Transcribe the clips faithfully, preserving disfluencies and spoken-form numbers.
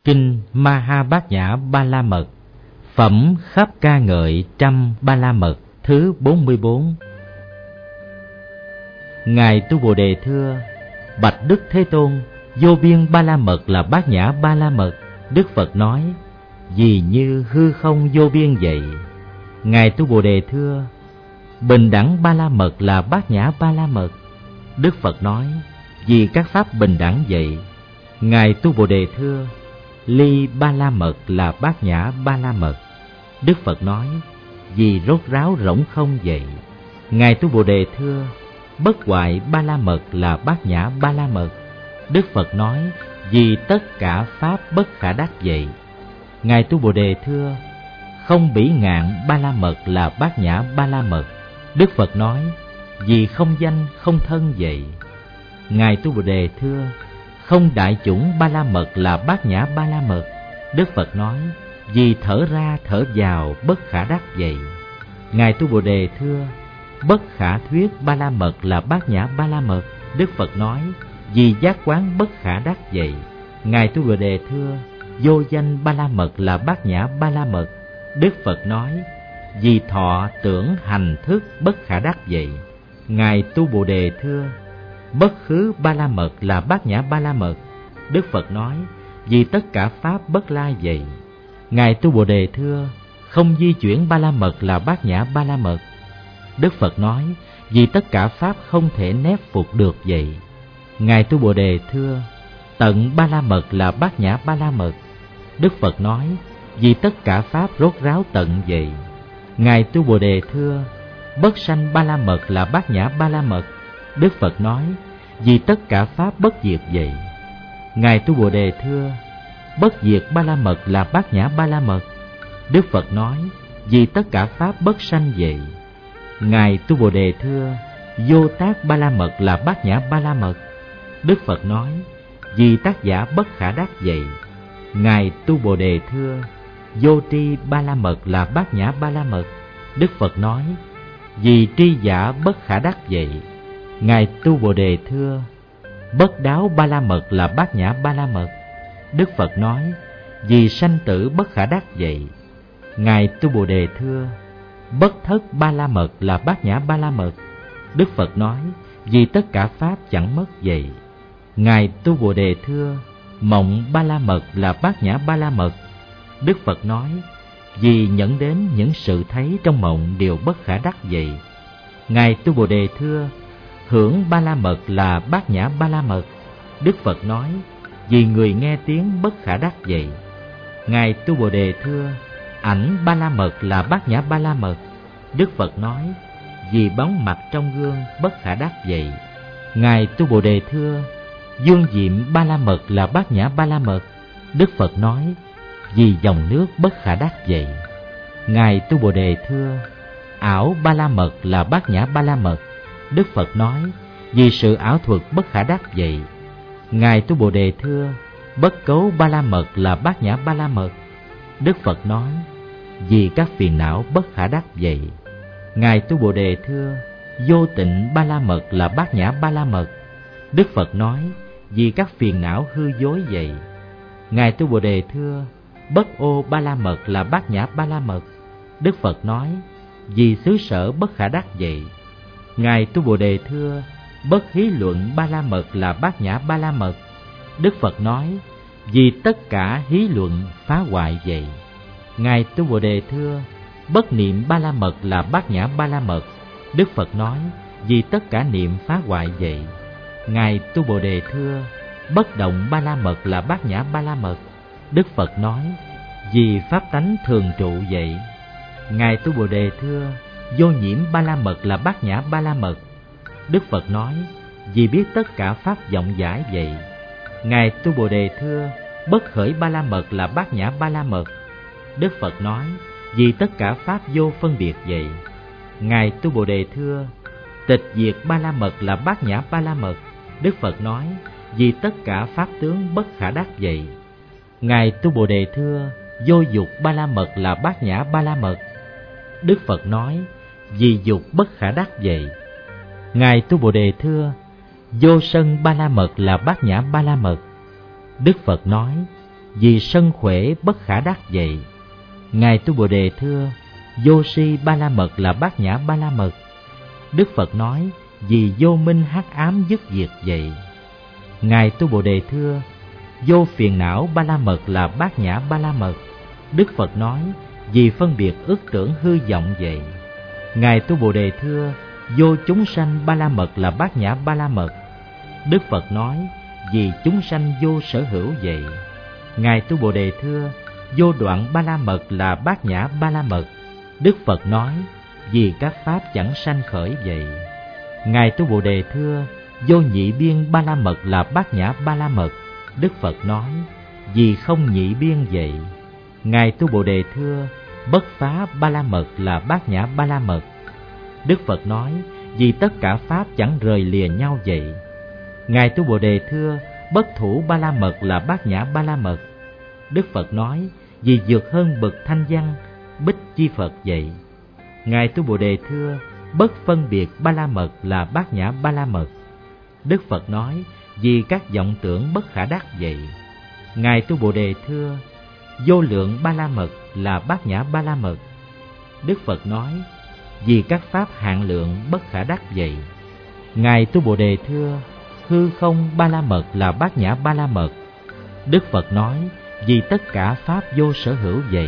Kinh Maha Bát Nhã Ba La Mật, phẩm khắp ca ngợi trăm Ba La Mật thứ bốn mươi bốn. Ngài Tu Bồ Đề thưa: Bạch Đức Thế Tôn, vô biên Ba La Mật là Bát Nhã Ba La Mật. Đức Phật nói: vì như hư không vô biên vậy. Ngài Tu Bồ Đề thưa: bình đẳng Ba La Mật là Bát Nhã Ba La Mật. Đức Phật nói: vì các pháp bình đẳng vậy. Ngài Tu Bồ Đề thưa: ly Ba La Mật là Bát Nhã Ba La Mật. Đức Phật nói: vì rốt ráo rỗng không vậy. Ngài Tu Bồ Đề thưa: bất hoại Ba La Mật là Bát Nhã Ba La Mật. Đức Phật nói: vì tất cả pháp bất khả đắc vậy. Ngài Tu Bồ Đề thưa: không bỉ ngạn Ba La Mật là Bát Nhã Ba La Mật. Đức Phật nói: vì không danh không thân vậy. Ngài Tu Bồ Đề thưa: không đại chủng Ba La Mật là Bát Nhã Ba La Mật. Đức Phật nói: vì thở ra thở vào bất khả đắc vậy. Ngài Tu Bồ Đề thưa: bất khả thuyết Ba La Mật là Bát Nhã Ba La Mật. Đức Phật nói: vì giác quán bất khả đắc vậy. Ngài Tu Bồ Đề thưa: vô danh Ba La Mật là Bát Nhã Ba La Mật. Đức Phật nói: vì thọ tưởng hành thức bất khả đắc vậy. Ngài Tu Bồ Đề thưa: bất khứ Ba La Mật là Bát Nhã Ba La Mật. Đức Phật nói: vì tất cả pháp bất lai vậy. Ngài Tu Bồ Đề thưa: không di chuyển Ba La Mật là Bát Nhã Ba La Mật. Đức Phật nói: vì tất cả pháp không thể nép phục được vậy. Ngài Tu Bồ Đề thưa: tận Ba La Mật là Bát Nhã Ba La Mật. Đức Phật nói: vì tất cả pháp rốt ráo tận vậy. Ngài Tu Bồ Đề thưa: bất sanh Ba La Mật là Bát Nhã Ba La Mật. Đức Phật nói: vì tất cả pháp bất diệt vậy. Ngài Tu Bồ Đề thưa: bất diệt Ba La Mật là Bát Nhã Ba La Mật. Đức Phật nói: vì tất cả pháp bất sanh vậy. Ngài Tu Bồ Đề thưa: vô tác Ba La Mật là Bát Nhã Ba La Mật. Đức Phật nói: vì tác giả bất khả đắc vậy. Ngài Tu Bồ Đề thưa: vô tri Ba La Mật là Bát Nhã Ba La Mật. Đức Phật nói: vì tri giả bất khả đắc vậy. Ngài Tu Bồ Đề thưa: bất đáo Ba La Mật là Bát Nhã Ba La Mật. Đức Phật nói: vì sanh tử bất khả đắc vậy. Ngài Tu Bồ Đề thưa: bất thất Ba La Mật là Bát Nhã Ba La Mật. Đức Phật nói: vì tất cả pháp chẳng mất vậy. Ngài Tu Bồ Đề thưa: mộng Ba La Mật là Bát Nhã Ba La Mật. Đức Phật nói: vì nhận đến những sự thấy trong mộng đều bất khả đắc vậy. Ngài Tu Bồ Đề thưa: hưởng Ba La Mật là Bát Nhã Ba La Mật. Đức Phật nói: vì người nghe tiếng bất khả đắc vậy. Ngài Tu Bồ Đề thưa: ảnh Ba La Mật là Bát Nhã Ba La Mật. Đức Phật nói: vì bóng mặt trong gương bất khả đắc vậy. Ngài Tu Bồ Đề thưa: dương diệm Ba La Mật là Bát Nhã Ba La Mật. Đức Phật nói: vì dòng nước bất khả đắc vậy. Ngài Tu Bồ Đề thưa: ảo Ba La Mật là Bát Nhã Ba La Mật. Đức Phật nói: vì sự ảo thuật bất khả đắc vậy. Ngài Tu Bồ Đề thưa: bất cấu Ba La Mật là Bát Nhã Ba La Mật. Đức Phật nói: vì các phiền não bất khả đắc vậy. Ngài Tu Bồ Đề thưa: vô tịnh Ba La Mật là Bát Nhã Ba La Mật. Đức Phật nói: vì các phiền não hư dối vậy. Ngài Tu Bồ Đề thưa: bất ô Ba La Mật là Bát Nhã Ba La Mật. Đức Phật nói: vì xứ sở bất khả đắc vậy. Ngài Tu Bồ Đề thưa: bất hí luận Ba La Mật là Bát Nhã Ba La Mật. Đức Phật nói: vì tất cả hí luận phá hoại vậy. Ngài Tu Bồ Đề thưa: bất niệm Ba La Mật là Bát Nhã Ba La Mật. Đức Phật nói: vì tất cả niệm phá hoại vậy. Ngài Tu Bồ Đề thưa: bất động Ba La Mật là Bát Nhã Ba La Mật. Đức Phật nói: vì pháp tánh thường trụ vậy. Ngài Tu Bồ Đề thưa: vô nhiễm Ba La Mật là Bát Nhã Ba La Mật. Đức Phật nói: vì biết tất cả pháp vọng giải vậy. Ngài Tu Bồ Đề thưa: bất khởi Ba La Mật là Bát Nhã Ba La Mật. Đức Phật nói: vì tất cả pháp vô phân biệt vậy. Ngài Tu Bồ Đề thưa: tịch diệt Ba La Mật là Bát Nhã Ba La Mật. Đức Phật nói: vì tất cả pháp tướng bất khả đắc vậy. Ngài Tu Bồ Đề thưa: vô dục Ba La Mật là Bát Nhã Ba La Mật. Đức Phật nói: vì dục bất khả đắc vậy. Ngài Tu Bồ Đề thưa: vô sân Ba La Mật là Bát Nhã Ba La Mật. Đức Phật nói: vì sân khỏe bất khả đắc vậy. Ngài Tu Bồ Đề thưa: vô si ba la mật là bát nhã ba la mật. Đức Phật nói: vì vô minh hắc ám dứt diệt vậy. Ngài Tu Bồ Đề thưa: vô phiền não ba la mật là bát nhã ba la mật. Đức Phật nói: vì phân biệt ức tưởng hư vọng vậy. Ngài Tu Bồ Đề thưa: vô chúng sanh ba la mật là bát nhã ba la mật. Đức Phật nói: vì chúng sanh vô sở hữu vậy. Ngài Tu Bồ Đề thưa: vô đoạn ba la mật là bát nhã ba la mật. Đức Phật nói: vì các pháp chẳng sanh khởi vậy. Ngài Tu Bồ Đề thưa: vô nhị biên ba la mật là bát nhã ba la mật. Đức Phật nói: vì không nhị biên vậy. Ngài Tu Bồ Đề thưa: bất phá ba la mật là bát nhã ba la mật. Đức Phật nói: vì tất cả pháp chẳng rời lìa nhau vậy. Ngài Tu Bồ Đề thưa: bất thủ ba la mật là bát nhã ba la mật. Đức Phật nói: vì vượt hơn bậc thanh văn bích chi Phật vậy. Ngài Tu Bồ Đề thưa: bất phân biệt ba la mật là bát nhã ba la mật. Đức Phật nói: vì các vọng tưởng bất khả đắc vậy. Ngài Tu Bồ Đề thưa: vô lượng ba la mật là bát nhã ba la mật. Đức Phật nói: vì các pháp hạn lượng bất khả đắc vậy. Ngài Tu Bồ Đề thưa: hư không ba la mật là bát nhã ba la mật. Đức Phật nói: vì tất cả pháp vô sở hữu vậy.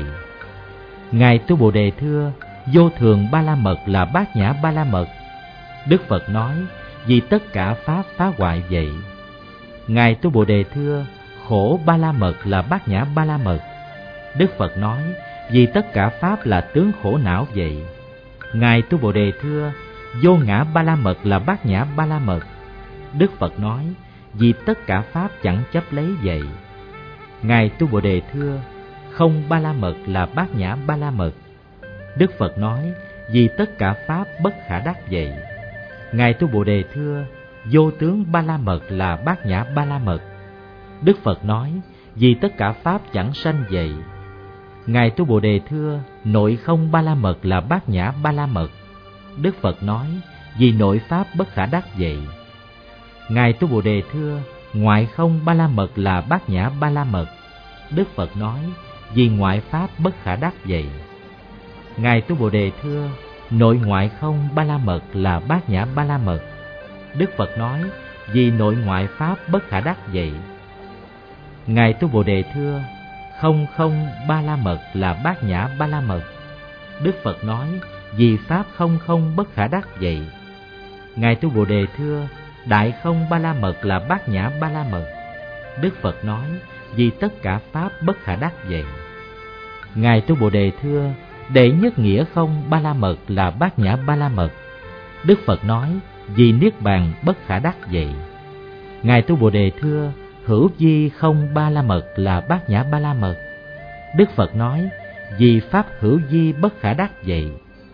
Ngài Tu Bồ Đề thưa: vô thường ba la mật là bát nhã ba la mật. Đức Phật nói: vì tất cả pháp phá hoại vậy. Ngài Tu Bồ Đề thưa: khổ ba la mật là bát nhã ba la mật. Đức Phật nói: vì tất cả pháp là tướng khổ não vậy. Ngài Tu Bồ Đề thưa: vô ngã ba la mật là bát nhã ba la mật. Đức Phật nói: vì tất cả pháp chẳng chấp lấy vậy. Ngài Tu Bồ Đề thưa: không ba la mật là bát nhã ba la mật. Đức Phật nói: vì tất cả pháp bất khả đắc vậy. Ngài Tu Bồ Đề thưa: vô tướng ba la mật là bát nhã ba la mật. Đức Phật nói: vì tất cả pháp chẳng sanh vậy. Ngài Tu Bồ Đề thưa: nội không ba la mật là bát nhã ba la mật. Đức Phật nói: vì nội pháp bất khả đắc vậy. Ngài Tu Bồ Đề thưa: ngoại không ba la mật là bát nhã ba la mật. Đức Phật nói: vì ngoại pháp bất khả đắc vậy. Ngài Tu Bồ Đề thưa: nội ngoại không ba la mật là bát nhã ba la mật. Đức Phật nói: vì nội ngoại pháp bất khả đắc vậy. Ngài Tu Bồ Đề thưa: không không ba la mật là bát nhã ba la mật. Đức Phật nói: vì pháp không không bất khả đắc vậy. Ngài Tu Bồ Đề thưa: đại không ba la mật là bát nhã ba la mật. Đức Phật nói: vì tất cả pháp bất khả đắc vậy. Ngài Tu Bồ Đề thưa: đệ nhất nghĩa không ba la mật là bát nhã ba la mật. Đức Phật nói: vì niết bàn bất khả đắc vậy. Ngài Tu Bồ Đề thưa: hữu vi không ba la mật là bát nhã ba la mật. Đức Phật nói: vì pháp hữu vi bất khả đắc vậy.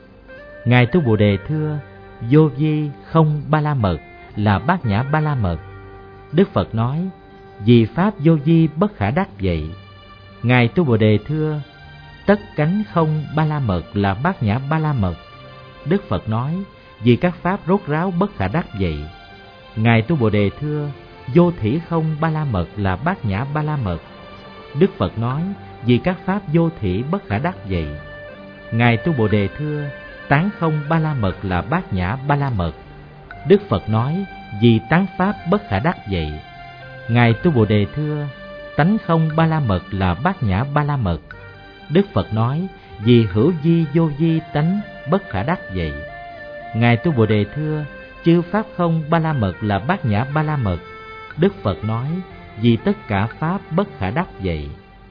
Ngài Tu Bồ Đề thưa: vô vi không ba la mật là bát nhã ba la mật. Đức Phật nói: vì pháp vô vi bất khả đắc vậy. Ngài Tu Bồ Đề thưa: tất cánh không ba la mật là bát nhã ba la mật. Đức Phật nói: vì các pháp rốt ráo bất khả đắc vậy. Ngài Tu Bồ Đề thưa: vô thỉ không ba la mật là bát nhã ba la mật. Đức Phật nói: vì các pháp vô thỉ bất khả đắc vậy. Ngài Tu Bồ Đề thưa: tán không ba la mật là bát nhã ba la mật. Đức Phật nói: vì tán pháp bất khả đắc vậy. Ngài Tu Bồ Đề thưa: tánh không ba la mật là bát nhã ba la mật. Đức Phật nói: vì hữu vi vô vi tánh bất khả đắc vậy. Ngài Tu Bồ Đề thưa: chư pháp không ba la mật là bát nhã ba la mật. Đức Phật nói: vì tất cả pháp bất khả đắc vậy.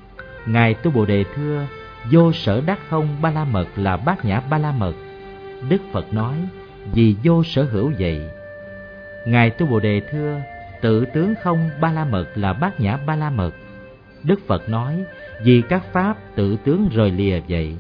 Ngài Tu Bồ Đề thưa: vô sở đắc không ba la mật là bát nhã ba la mật. Đức Phật nói: vì vô sở hữu vậy. Ngài Tu Bồ Đề thưa: tự tướng không ba la mật là bát nhã ba la mật. Đức Phật nói: vì các pháp tự tướng rời lìa vậy.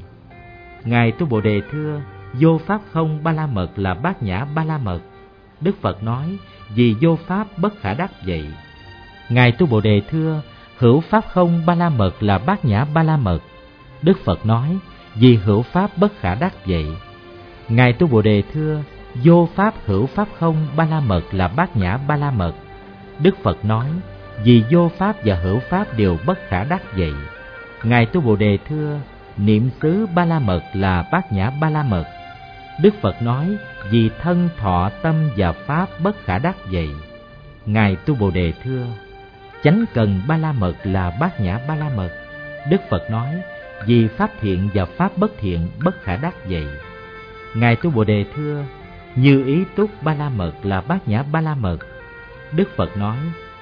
Ngài Tu Bồ Đề thưa: vô pháp không ba la mật là bát nhã ba la mật. Đức Phật nói: vì vô pháp bất khả đắc vậy. Ngài Tu Bồ Đề thưa: hữu pháp không ba la mật là bát nhã ba la mật. Đức Phật nói: vì hữu pháp bất khả đắc vậy. Ngài Tu Bồ Đề thưa: vô pháp hữu pháp không ba la mật là bát nhã ba la mật. Đức Phật nói: Vì vô pháp và hữu pháp đều bất khả đắc vậy. Ngài Tu Bồ Đề thưa: niệm xứ Ba La Mật là bát nhã Ba La Mật. Đức Phật nói: vì thân thọ tâm và pháp bất khả đắc vậy. Ngài Tu Bồ Đề thưa: chánh cần Ba La Mật là bát nhã Ba La Mật. Đức Phật nói: vì pháp thiện và pháp bất thiện bất khả đắc vậy. Ngài Tu Bồ Đề thưa: như ý túc Ba La Mật là bát nhã Ba La Mật. Đức Phật nói: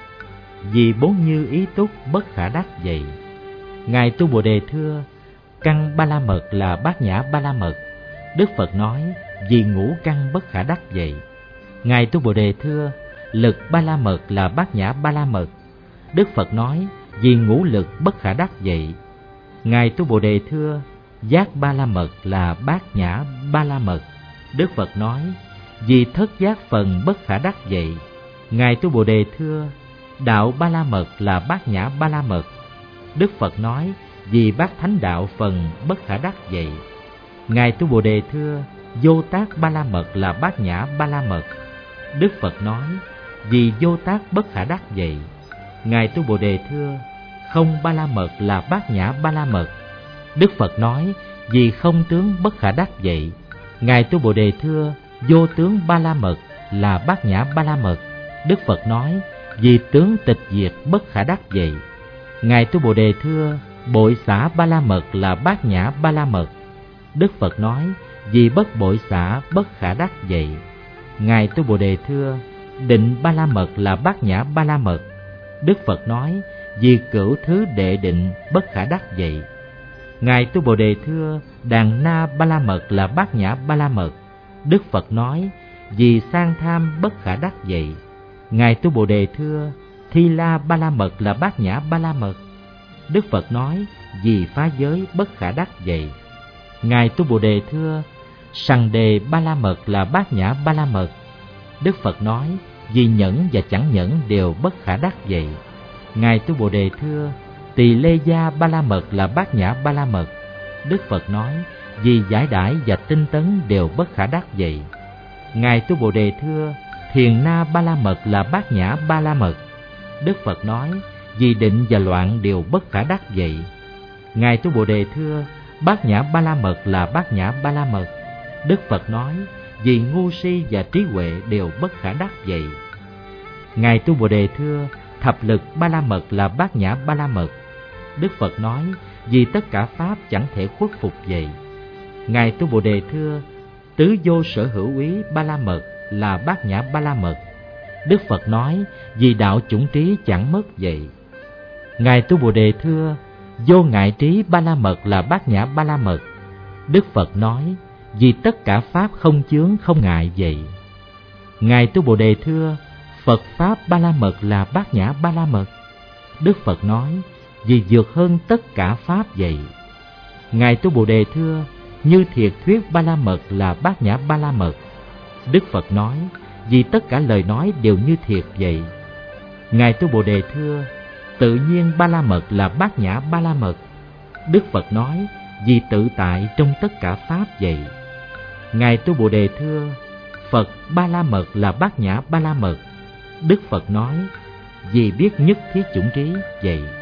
vì bốn như ý túc bất khả đắc vậy. Ngài Tu Bồ Đề thưa: căn Ba La Mật là bát nhã Ba La Mật. Đức Phật nói: vì ngũ căn bất khả đắc vậy. Ngài Tu Bồ Đề thưa: lực Ba La Mật là bát nhã Ba La Mật. Đức Phật nói: vì ngũ lực bất khả đắc vậy. Ngài Tu Bồ Đề thưa: giác Ba La Mật là bát nhã Ba La Mật. Đức Phật nói: vì thất giác phần bất khả đắc vậy. Ngài Tu Bồ Đề thưa: đạo Ba La Mật là bát nhã Ba La Mật. Đức Phật nói: vì bát thánh đạo phần bất khả đắc vậy. Ngài Tu Bồ Đề thưa: vô tác Ba La Mật là bát nhã Ba La Mật. Đức Phật nói: vì vô tác bất khả đắc vậy. Ngài Tu Bồ Đề thưa: không Ba La Mật là bát nhã Ba La Mật. Đức Phật nói: vì không tướng bất khả đắc vậy. Ngài Tu Bồ Đề thưa: vô tướng Ba La Mật là bát nhã Ba La Mật. Đức Phật nói: vì tướng tịch diệt bất khả đắc vậy. Ngài Tu Bồ Đề thưa: bội xả Ba La Mật là bát nhã Ba La Mật. Đức Phật nói: vì bất bội xả bất khả đắc vậy. Ngài Tu Bồ Đề thưa: định Ba La Mật là bát nhã Ba La Mật. Đức Phật nói: vì cửu thứ đệ định bất khả đắc vậy. Ngài Tu Bồ Đề thưa: đàn na Ba La Mật là bát nhã Ba La Mật. Đức Phật nói: vì sang tham bất khả đắc vậy. Ngài Tu Bồ Đề thưa: thi la Ba La Mật là bát nhã Ba La Mật. Đức Phật nói: vì phá giới bất khả đắc vậy. Ngài Tu Bồ Đề thưa: sằng đề Ba La Mật là bát nhã Ba La Mật. Đức Phật nói: vì nhẫn và chẳng nhẫn đều bất khả đắc vậy. Ngài Tu Bồ Đề thưa: tỳ lê gia Ba La Mật là bát nhã Ba La Mật. Đức Phật nói: vì giải đãi và tinh tấn đều bất khả đắc vậy. Ngài Tu Bồ Đề thưa: thiền na Ba La Mật là bát nhã Ba La Mật. Đức Phật nói: vì định và loạn đều bất khả đắc vậy. Ngài Tu Bồ Đề thưa: bát nhã Ba La Mật là bát nhã Ba La Mật. Đức Phật nói: vì ngu si và trí huệ đều bất khả đắc vậy. Ngài Tu Bồ Đề thưa: thập lực Ba La Mật là bát nhã Ba La Mật. Đức Phật nói: vì tất cả pháp chẳng thể khuất phục vậy. Ngài Tu Bồ Đề thưa: tứ vô sở hữu ý Ba La Mật là bát nhã Ba La Mật. Đức Phật nói: vì đạo chủng trí chẳng mất vậy. Ngài Tu Bồ Đề thưa: vô ngại trí Ba La Mật là bát nhã Ba La Mật. Đức Phật nói: vì tất cả pháp không chướng không ngại vậy. Ngài Tu Bồ Đề thưa: Phật pháp Ba La Mật là bát nhã Ba La Mật. Đức Phật nói: vì vượt hơn tất cả pháp vậy. Ngài Tu Bồ Đề thưa: như thiệt thuyết Ba La Mật là bát nhã Ba La Mật. Đức Phật nói: vì tất cả lời nói đều như thiệt vậy. Ngài Tu Bồ Đề thưa: tự nhiên Ba La Mật là bát nhã Ba La Mật. Đức Phật nói: vì tự tại trong tất cả pháp vậy. Ngài Tu Bồ Đề thưa: Phật Ba La Mật là bát nhã Ba La Mật. Đức Phật nói: vì biết nhất thiết chủng trí vậy.